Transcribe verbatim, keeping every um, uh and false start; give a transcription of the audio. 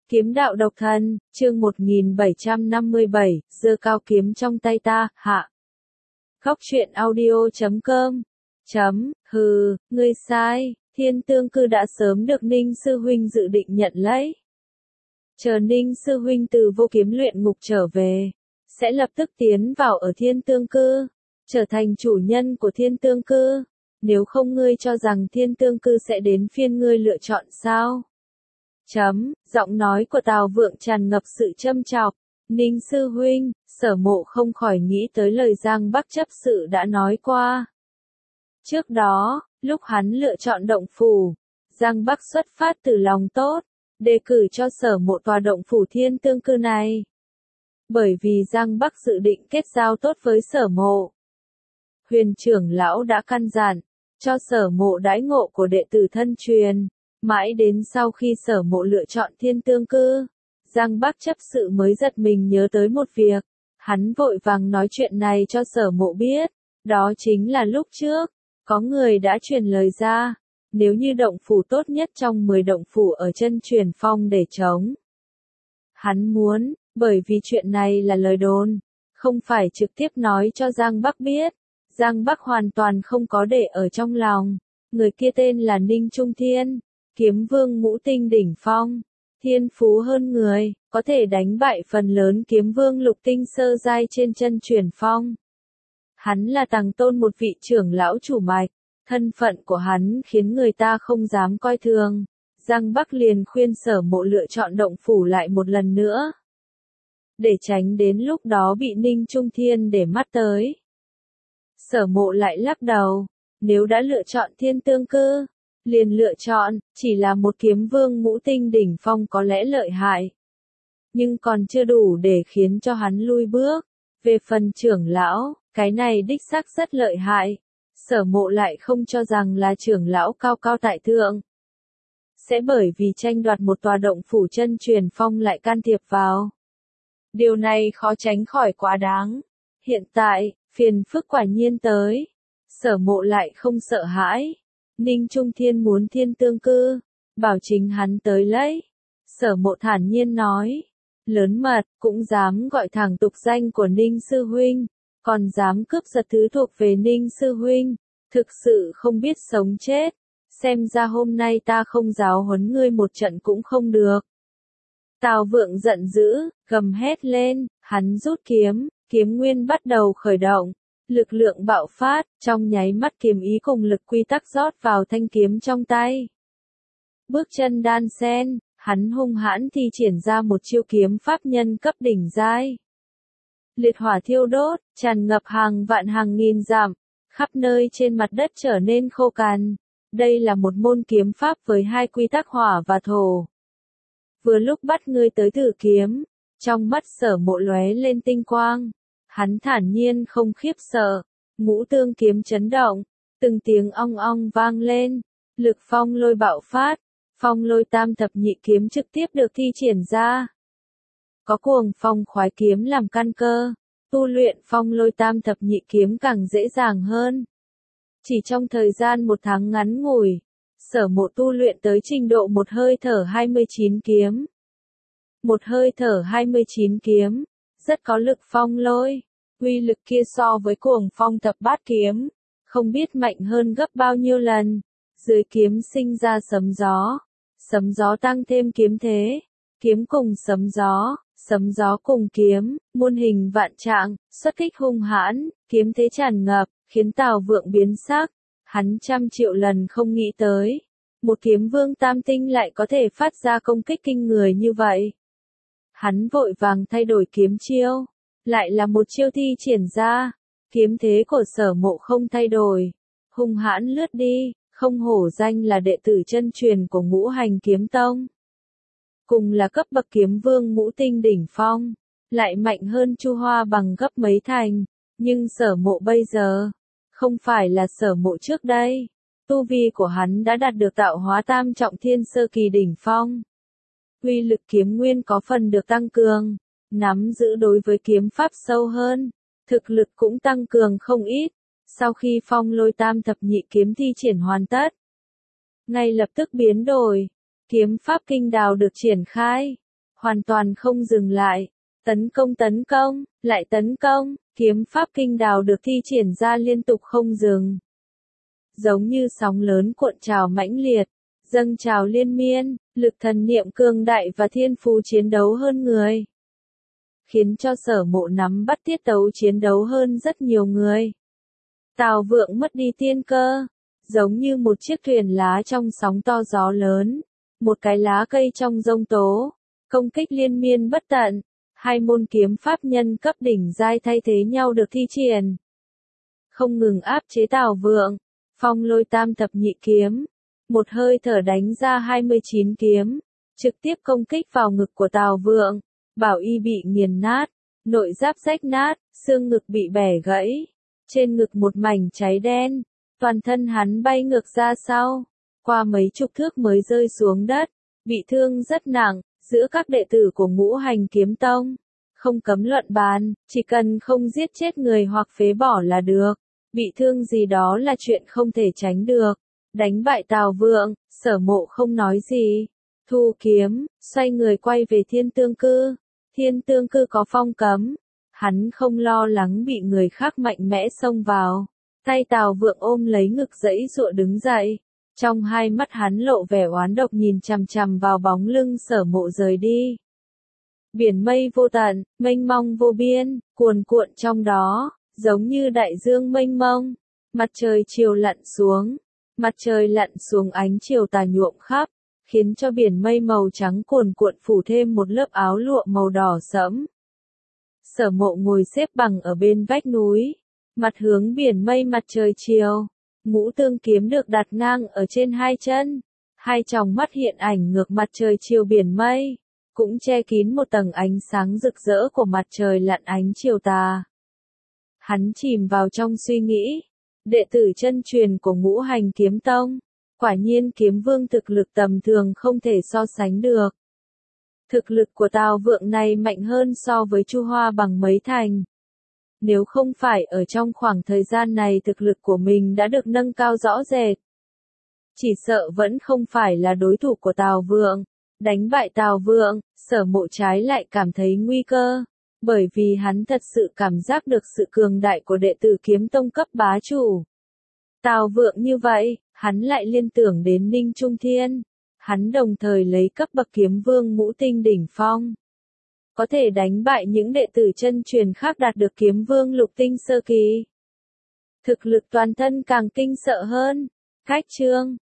Kiếm đạo độc thân, chương một nghìn bảy trăm năm mươi bảy, giơ cao kiếm trong tay ta, hạ. Góc truyện audio chấm com. Chấm, hừ, ngươi sai, Thiên Tương Cư đã sớm được Ninh Sư Huynh dự định nhận lấy. Chờ Ninh Sư Huynh từ vô kiếm luyện ngục trở về, sẽ lập tức tiến vào ở Thiên Tương Cư, trở thành chủ nhân của Thiên Tương Cư. Nếu không ngươi cho rằng Thiên Tương Cư sẽ đến phiên ngươi lựa chọn sao? Chấm, giọng nói của Tào Vượng tràn ngập sự châm chọc. Ninh Sư Huynh, Sở Mộ không khỏi nghĩ tới lời Giang Bắc chấp sự đã nói qua. Trước đó, lúc hắn lựa chọn động phủ, Giang Bắc xuất phát từ lòng tốt, đề cử cho Sở Mộ tòa động phủ Thiên Tương Cư này. Bởi vì Giang Bắc dự định kết giao tốt với Sở Mộ. Huyền trưởng lão đã căn dặn, cho Sở Mộ đãi ngộ của đệ tử thân truyền. Mãi đến sau khi Sở Mộ lựa chọn Thiên Tương Cư, Giang Bắc chấp sự mới giật mình nhớ tới một việc. Hắn vội vàng nói chuyện này cho Sở Mộ biết. Đó chính là lúc trước, có người đã truyền lời ra, nếu như động phủ tốt nhất trong mười động phủ ở chân truyền phong để chống. Hắn muốn, bởi vì chuyện này là lời đồn, không phải trực tiếp nói cho Giang Bắc biết. Giang Bắc hoàn toàn không có để ở trong lòng. Người kia tên là Ninh Trung Thiên, kiếm vương ngũ tinh đỉnh phong, thiên phú hơn người, có thể đánh bại phần lớn kiếm vương lục tinh sơ giai trên chân truyền phong. Hắn là Tằng Tôn một vị trưởng lão chủ mạch, thân phận của hắn khiến người ta không dám coi thường. Giang Bắc liền khuyên Sở Mộ lựa chọn động phủ lại một lần nữa, để tránh đến lúc đó bị Ninh Trung Thiên để mắt tới. Sở Mộ lại lắc đầu, nếu đã lựa chọn Thiên Tương Cư, liền lựa chọn, chỉ là một kiếm vương ngũ tinh đỉnh phong có lẽ lợi hại, nhưng còn chưa đủ để khiến cho hắn lui bước. Về phần trưởng lão, cái này đích xác rất lợi hại. Sở Mộ lại không cho rằng là trưởng lão cao cao tại thượng sẽ bởi vì tranh đoạt một tòa động phủ chân truyền phong lại can thiệp vào. Điều này khó tránh khỏi quá đáng. Hiện tại, phiền phức quả nhiên tới. Sở Mộ lại không sợ hãi. Ninh Trung Thiên muốn Thiên Tương Cư, bảo chính hắn tới lấy. Sở Mộ thản nhiên nói, lớn mật, cũng dám gọi thẳng tục danh của Ninh Sư Huynh, còn dám cướp giật thứ thuộc về Ninh Sư Huynh, thực sự không biết sống chết. Xem ra hôm nay ta không giáo huấn ngươi một trận cũng không được. Tào Vượng giận dữ, gầm hét lên, hắn rút kiếm, kiếm nguyên bắt đầu khởi động. Lực lượng bạo phát, trong nháy mắt kiếm ý cùng lực quy tắc rót vào thanh kiếm trong tay. Bước chân đan sen, hắn hung hãn thi triển ra một chiêu kiếm pháp nhân cấp đỉnh giai. Liệt hỏa thiêu đốt, tràn ngập hàng vạn hàng nghìn dặm, khắp nơi trên mặt đất trở nên khô cằn. Đây là một môn kiếm pháp với hai quy tắc hỏa và thổ. Vừa lúc bắt ngươi tới thử kiếm, trong mắt Sở Mộ lóe lên tinh quang. Hắn thản nhiên không khiếp sợ, ngũ tương kiếm chấn động, từng tiếng ong ong vang lên, lực phong lôi bạo phát, phong lôi tam thập nhị kiếm trực tiếp được thi triển ra. Có cuồng phong khoái kiếm làm căn cơ, tu luyện phong lôi tam thập nhị kiếm càng dễ dàng hơn. Chỉ trong thời gian một tháng ngắn ngủi, Sở Mộ tu luyện tới trình độ một hơi thở hai mươi chín kiếm. Một hơi thở hai mươi chín kiếm, rất có lực phong lôi. Uy lực kia so với cuồng phong thập bát kiếm, không biết mạnh hơn gấp bao nhiêu lần. Dưới kiếm sinh ra sấm gió, sấm gió tăng thêm kiếm thế, kiếm cùng sấm gió, sấm gió cùng kiếm, muôn hình vạn trạng, xuất kích hung hãn, kiếm thế tràn ngập, khiến Tào Vượng biến sắc. Hắn trăm triệu lần không nghĩ tới, một kiếm vương tam tinh lại có thể phát ra công kích kinh người như vậy. Hắn vội vàng thay đổi kiếm chiêu. Lại là một chiêu thi triển ra, kiếm thế của Sở Mộ không thay đổi, hung hãn lướt đi, không hổ danh là đệ tử chân truyền của Ngũ Hành Kiếm Tông. Cùng là cấp bậc kiếm vương ngũ tinh đỉnh phong, lại mạnh hơn Chu Hoa bằng gấp mấy thành, nhưng Sở Mộ bây giờ, không phải là Sở Mộ trước đây, tu vi của hắn đã đạt được tạo hóa tam trọng thiên sơ kỳ đỉnh phong. Uy lực kiếm nguyên có phần được tăng cường. Nắm giữ đối với kiếm pháp sâu hơn, thực lực cũng tăng cường không ít. Sau khi phong lôi tam thập nhị kiếm thi triển hoàn tất, ngay lập tức biến đổi, kiếm pháp kinh đào được triển khai. hoàn toàn không dừng lại. Tấn công tấn công, lại tấn công, kiếm pháp kinh đào được thi triển ra liên tục không dừng. Giống như sóng lớn cuộn trào mãnh liệt, dâng trào liên miên, lực thần niệm cường đại và thiên phú chiến đấu hơn người. Khiến cho Sở Mộ nắm bắt tiết tấu chiến đấu hơn rất nhiều người. Tào Vượng mất đi tiên cơ, giống như một chiếc thuyền lá trong sóng to gió lớn, một cái lá cây trong giông tố, công kích liên miên bất tận, hai môn kiếm pháp nhân cấp đỉnh giai thay thế nhau được thi triển. Không ngừng áp chế Tào Vượng, Phong Lôi Tam Thập Nhị kiếm, một hơi thở đánh ra hai mươi chín kiếm, trực tiếp công kích vào ngực của Tào Vượng, bảo y bị nghiền nát, nội giáp rách nát, xương ngực bị bẻ gãy, trên ngực một mảnh cháy đen, toàn thân hắn bay ngược ra sau, qua mấy chục thước mới rơi xuống đất, bị thương rất nặng. Giữa các đệ tử của Ngũ Hành Kiếm Tông, không cấm luận bàn, chỉ cần không giết chết người hoặc phế bỏ là được, bị thương gì đó là chuyện không thể tránh được. Đánh bại Tào Vượng, Sở Mộ không nói gì, thu kiếm, xoay người quay về Thiên Tương Cư. Thiên Tương Cư có phong cấm, hắn không lo lắng bị người khác mạnh mẽ xông vào. Tay Tào Vượng ôm lấy ngực giãy giụa đứng dậy. Trong hai mắt hắn lộ vẻ oán độc nhìn chằm chằm vào bóng lưng Sở Mộ rời đi. Biển mây vô tận, mênh mông vô biên, cuồn cuộn trong đó, giống như đại dương mênh mông. Mặt trời chiều lặn xuống, mặt trời lặn xuống ánh chiều tà nhuộm khắp, khiến cho biển mây màu trắng cuồn cuộn phủ thêm một lớp áo lụa màu đỏ sẫm. Sở Mộ ngồi xếp bằng ở bên vách núi, mặt hướng biển mây mặt trời chiều. Ngũ Tương kiếm được đặt ngang ở trên hai chân, hai tròng mắt hiện ảnh ngược mặt trời chiều biển mây, cũng che kín một tầng ánh sáng rực rỡ của mặt trời lặn ánh chiều tà. Hắn chìm vào trong suy nghĩ, đệ tử chân truyền của Ngũ Hành Kiếm Tông, quả nhiên kiếm vương thực lực tầm thường không thể so sánh được. Thực lực của Tào Vượng này mạnh hơn so với Chu Hoa bằng mấy thành. Nếu không phải ở trong khoảng thời gian này thực lực của mình đã được nâng cao rõ rệt, chỉ sợ vẫn không phải là đối thủ của Tào Vượng. Đánh bại Tào Vượng, Sở Mộ trái lại cảm thấy nguy cơ, bởi vì hắn thật sự cảm giác được sự cường đại của đệ tử kiếm tông cấp bá chủ. Tào Vượng như vậy, hắn lại liên tưởng đến Ninh Trung Thiên, hắn đồng thời lấy cấp bậc kiếm vương ngũ tinh đỉnh phong. Có thể đánh bại những đệ tử chân truyền khác đạt được kiếm vương lục tinh sơ kỳ. Thực lực toàn thân càng kinh sợ hơn. Cách chương